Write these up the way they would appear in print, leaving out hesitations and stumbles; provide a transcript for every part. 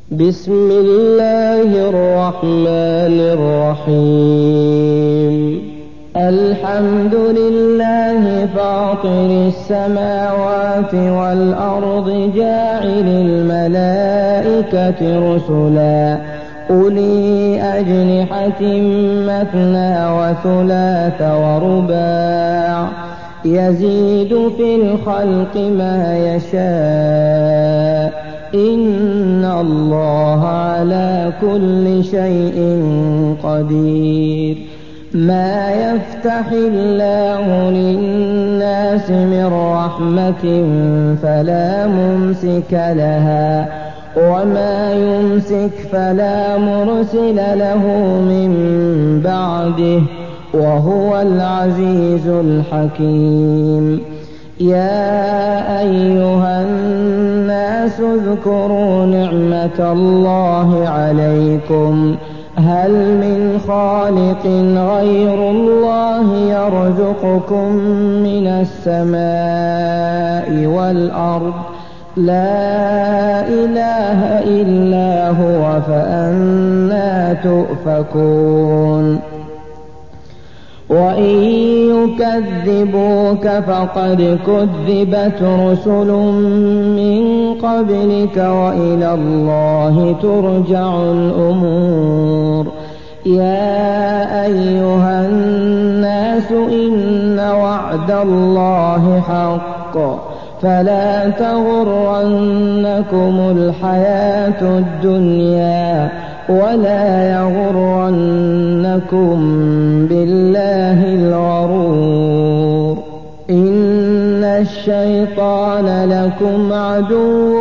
بسم الله الرحمن الرحيم. الحمد لله فاطر السماوات والأرض جاعل الملائكة رسلا أولي أجنحة مثنى وثلاث ورباع يزيد في الخلق ما يشاء إن الله على كل شيء قدير. ما يفتح الله للناس من رحمة فلا ممسك لها وما يمسك فلا مرسل له من بعده وهو العزيز الحكيم. يا أيها الناس اذكروا نعمة الله عليكم هل من خالق غير الله يرزقكم من السماء والأرض لا إله إلا هو فأنى تؤفكون. وإن يكذبوك فقد كذبت رسل من قبلك وإلى الله ترجع الأمور. يا أيها الناس إن وعد الله حق فلا تغرنكم الحياة الدنيا ولا يغرنكم بالله الغرور. إن الشيطان لكم عدو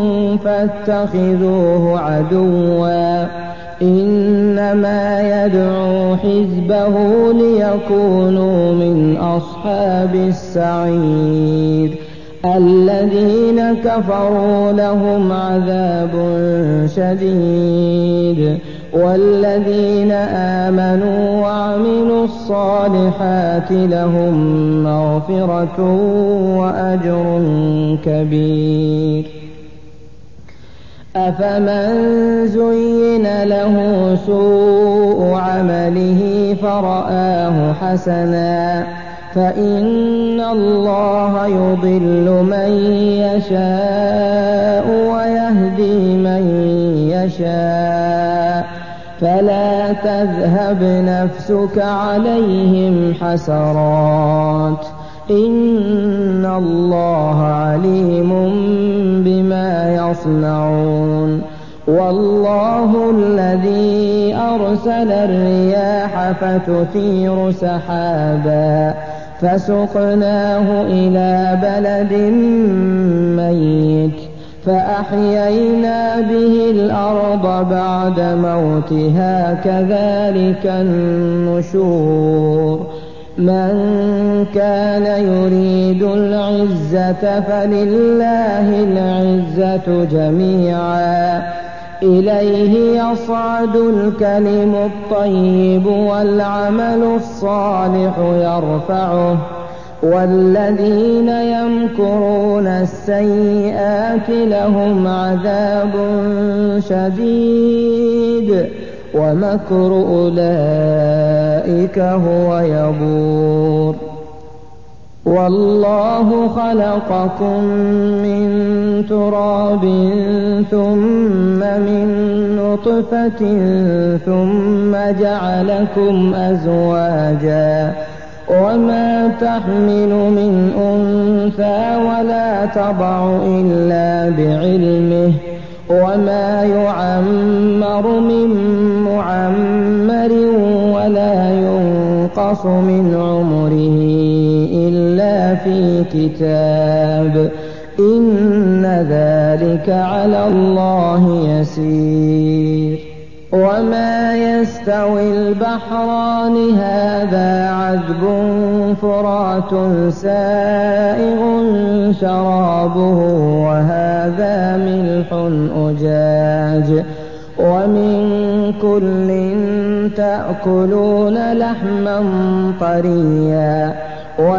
فاتخذوه عدوا إنما يدعو حزبه ليكونوا من أصحاب السعير. الذين كفروا لهم عذاب شديد والذين آمنوا وعملوا الصالحات لهم مغفرة وأجر كبير. أفمن زين له سوء عمله فرآه حسنا فإن الله يضل من يشاء ويهدي من يشاء فلا تذهب نفسك عليهم حسرات إن الله عليم بما يصنعون. والله الذي أرسل الرياح فتثير سحابا فسقناه إلى بلد ميت فأحيينا به الأرض بعد موتها كذلك النشور. من كان يريد العزة فلله العزة جميعا إليه يصعد الكلم الطيب والعمل الصالح يرفعه والذين يمكرون السيئات لهم عذاب شديد ومكر أولئك هو يبور. والله خلقكم من تراب ثم من نطفة ثم جعلكم أزواجا وما تحمل من أنثى ولا تضع إلا بعلمه وما يعمر من معمر ولا ينقص من عمره إلا في كتاب إن ذلك على الله يسير. وما يستوي البحران هذا عذب فرات سائغ شرابه وهذا ملح أجاج ومن كل تأكلون لحما طريا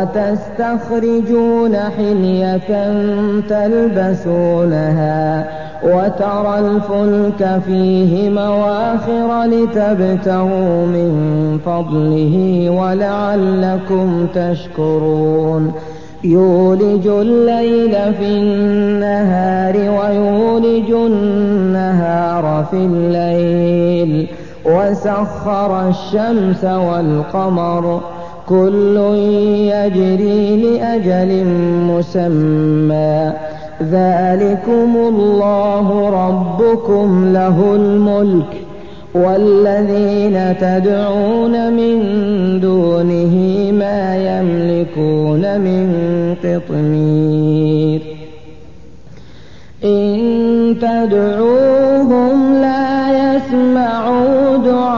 وتستخرجون حلية تلبسونها وترى الفلك فيه مواخر لتبتغوا من فضله ولعلكم تشكرون يولج الليل في النهار ويولج النهار في الليل وسخر الشمس والقمر كل يجري لأجل مسمى ذلكم الله ربكم له الملك والذين تدعون من دونه ما يملكون من قطمير إن تدعوهم لا يسمعوا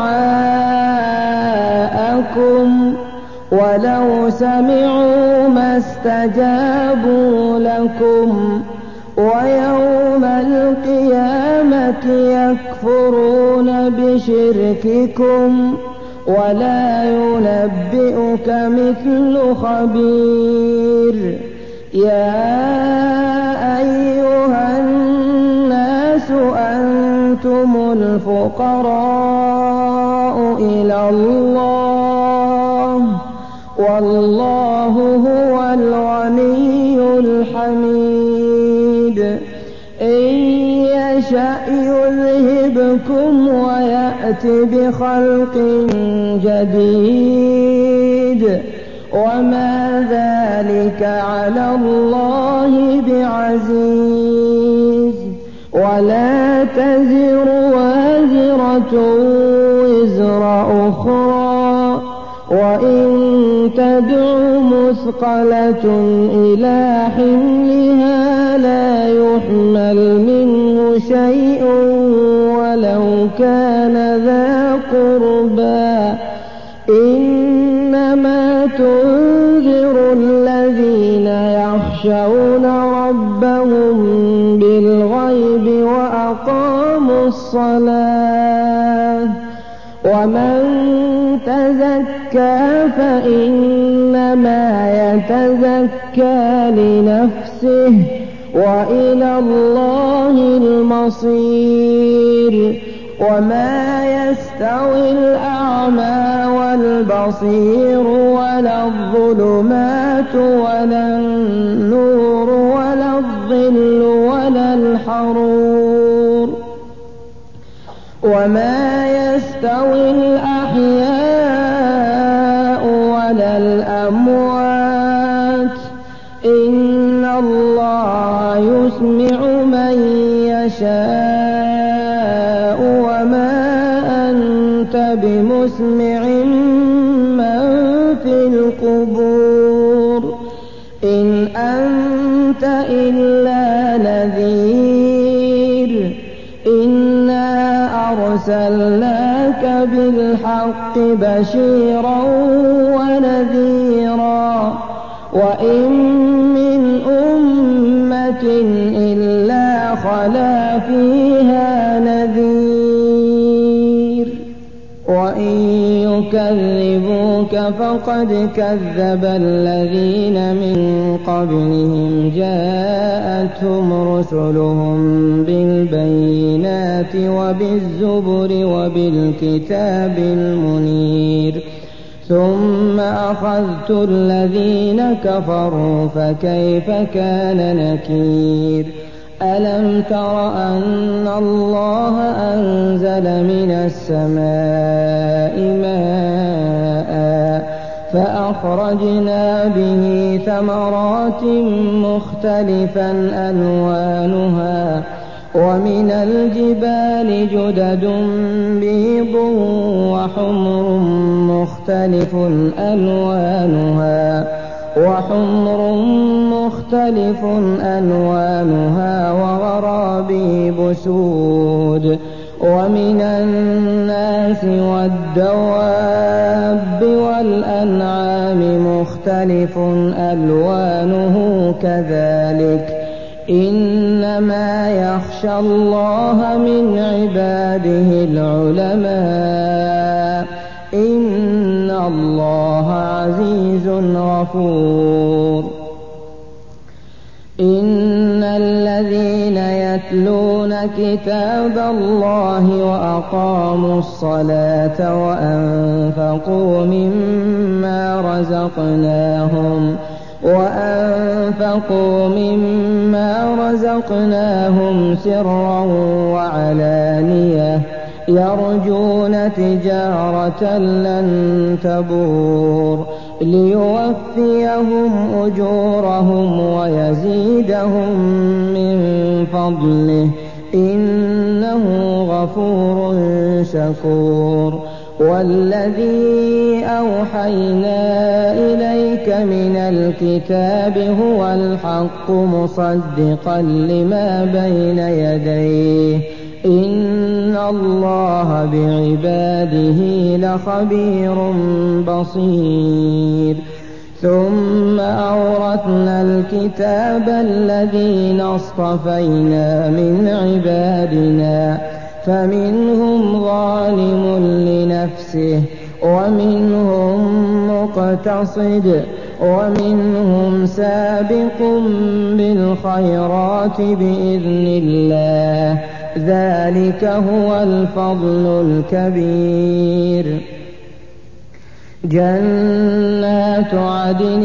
دعاءكم ولو سمعوا ما استجابوا لكم ويوم القيامة يكفرون بشرككم ولا ينبئك مثل خبير يا أيها الناس أنتم الفقراء إلى الله والله هو الغني الحميد إن يشأ يذهبكم ويأت بخلق جديد وما ذلك على الله بعزيز ولا تزر وازرة وزر أخرى وإن تدع مثقلة إلى حملها لا يحمل منه شيء ولو كان ذا قربى إنما تنذر الذين يخشون ربهم بالغيب وأقاموا الصلاة ومن تزكى فإنما يتزكى لنفسه وإلى الله المصير وما يستوي الأعمى والبصير ولا الظلمات ولا النور ولا الظل ولا الحرور وما يستوي الأحياء ولا الأموات إن الله يسمع من يشاء وما أنت بمسمع من في القبور إن أنت إلا نذير إنا أرسلناك بالحق بشيرا ونذيرا وإن من أمة إلا خلا فيها نذير وإن يكذبوك فقد كذب الذين من قبلهم جاءتهم رسلهم بالبينات وبالزبر وبالكتاب المنير ثم أخذت الذين كفروا فكيف كان نكير ألم تر أن الله أنزل من السماء ماء فأخرجنا به ثمرات مختلفا ألوانها ومن الجبال جدد بيض وحمر مختلف ألوانها وغرابيب سود ومن الناس والدواب والأنعام مختلف ألوانه كذلك إنما يخشى الله من عباده العلماء إن الله عزيز غفور إن الذين يتلون كتاب الله وأقاموا الصلاة وأنفقوا مما رزقناهم سرا وعلانية يرجون تجارة لن تبور ليوفيهم أجورهم ويزيدهم من فضله إنه غفور شكور. والذي أوحينا إليك من الكتاب هو الحق مصدقا لما بين يديه إن الله بعباده لخبير بصير. ثم أورثنا الكتاب الذين اصطفينا من عبادنا فمنهم ظالم لنفسه ومنهم مقتصد ومنهم سابق بالخيرات بإذن الله ذلك هو الفضل الكبير. جنات عدن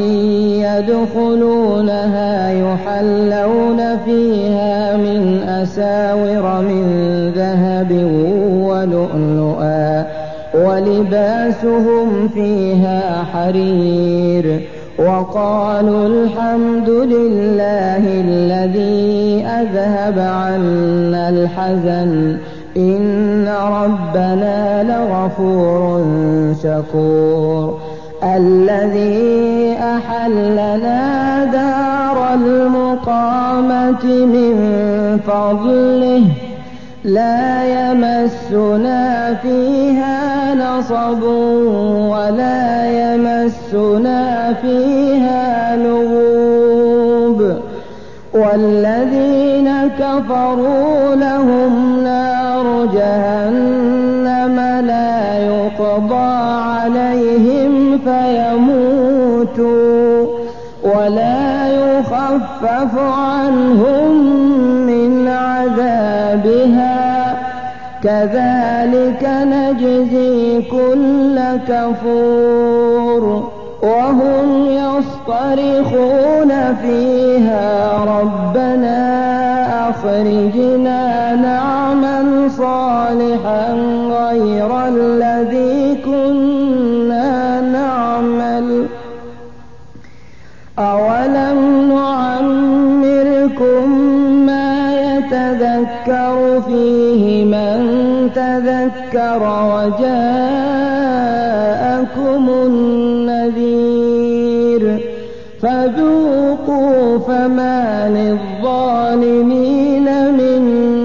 يدخلونها يحلون فيها من أساور من ذهب ولؤلؤا ولباسهم فيها حرير. وقالوا الحمد لله الذي أذهب عنا الحزن إن ربنا لغفور شكور. الذي أحلنا دار المقامة من فضله لا يمسنا فيها نصب ولا يمسنا فيها لغوب. والذين كفروا لهم نار جهنم لا يقضى عليهم فيموتوا ولا يخفف عنهم من عذابها كذلك نجزي كل كفور. وهم يصطرخون فيها ربنا أخرجنا نعمل صالحا غير الذي كنا نعمل أولم نعمركم ما يتذكر فيه من تذكر وجاءكم النذير فذوقوا فما للظالمين من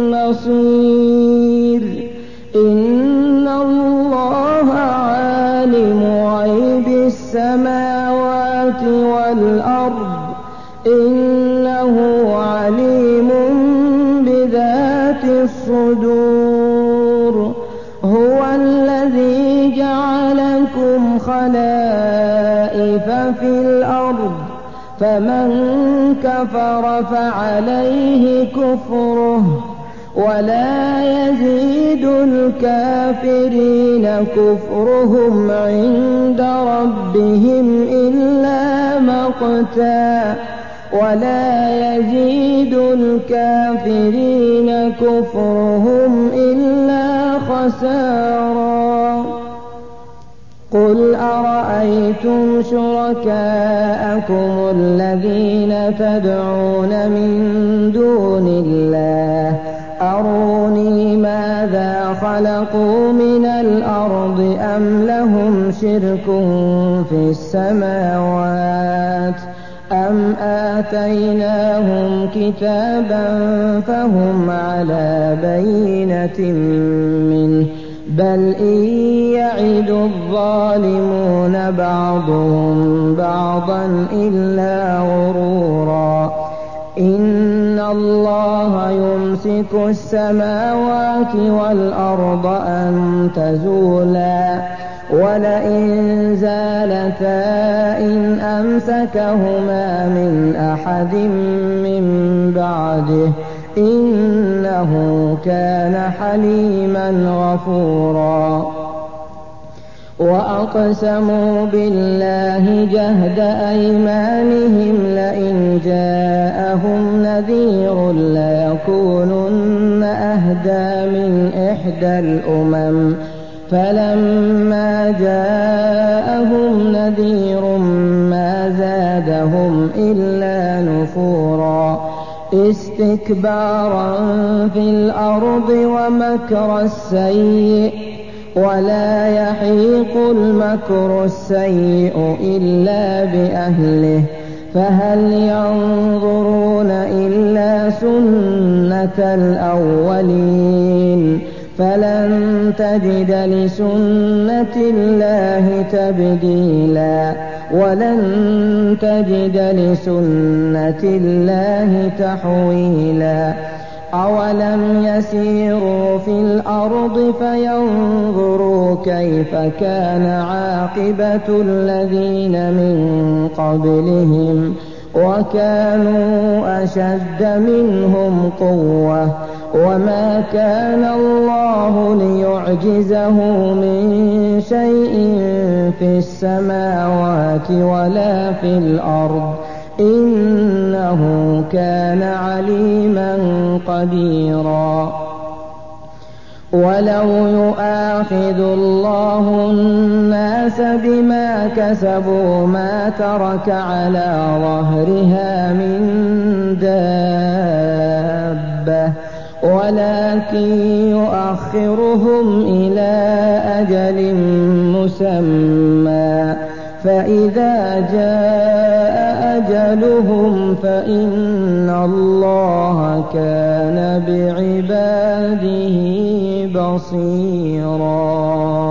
نصير. إن الله عالم غيب السماوات والأرض إنه عليم بذات الصدور. هو الذي جعلكم خلائف في الأرض فمن كفر فعليه كفره ولا يزيد الكافرين كفرهم عند ربهم إلا مقتا ولا يزيد الكافرين كفرهم إلا خسارا. قل أرأيتم شركاءكم الذين تدعون من دون الله أروني ماذا خلقوا من الأرض أم لهم شرك في السماوات أم آتيناهم كتابا فهم على بينة منه بل إن يعد الظالمون بعضهم بعضا إلا غرورا. إن الله يمسك السماوات والأرض أن تزولا ولئن زالتا إن أمسكهما من أحد من بعده إنه كان حليما غفورا وأقسموا بالله جهد أيمانهم لئن جاءهم نذير ليكونن أهدى من إحدى الأمم فلما جاءهم نذير ما زادهم إلا نفورا استكبارا في الأرض ومكر السيء ولا يحيق المكر السيء إلا بأهله فهل ينظرون إلا سنة الأولين فلن تجد لسنة الله تبديلا ولن تجد لسنة الله تحويلا أولم يسيروا في الأرض فينظروا كيف كان عاقبة الذين من قبلهم وكانوا أشد منهم قوة وما كان الله ليعجزه من شيء في السماوات ولا في الأرض إنه كان عليما قديرا ولو يؤاخذ الله الناس بما كسبوا ما ترك على ظهرها من دابة ولكن يؤخرهم إلى أجل مسمى فإذا جاء أجلهم فإن الله كان بعباده بصيرا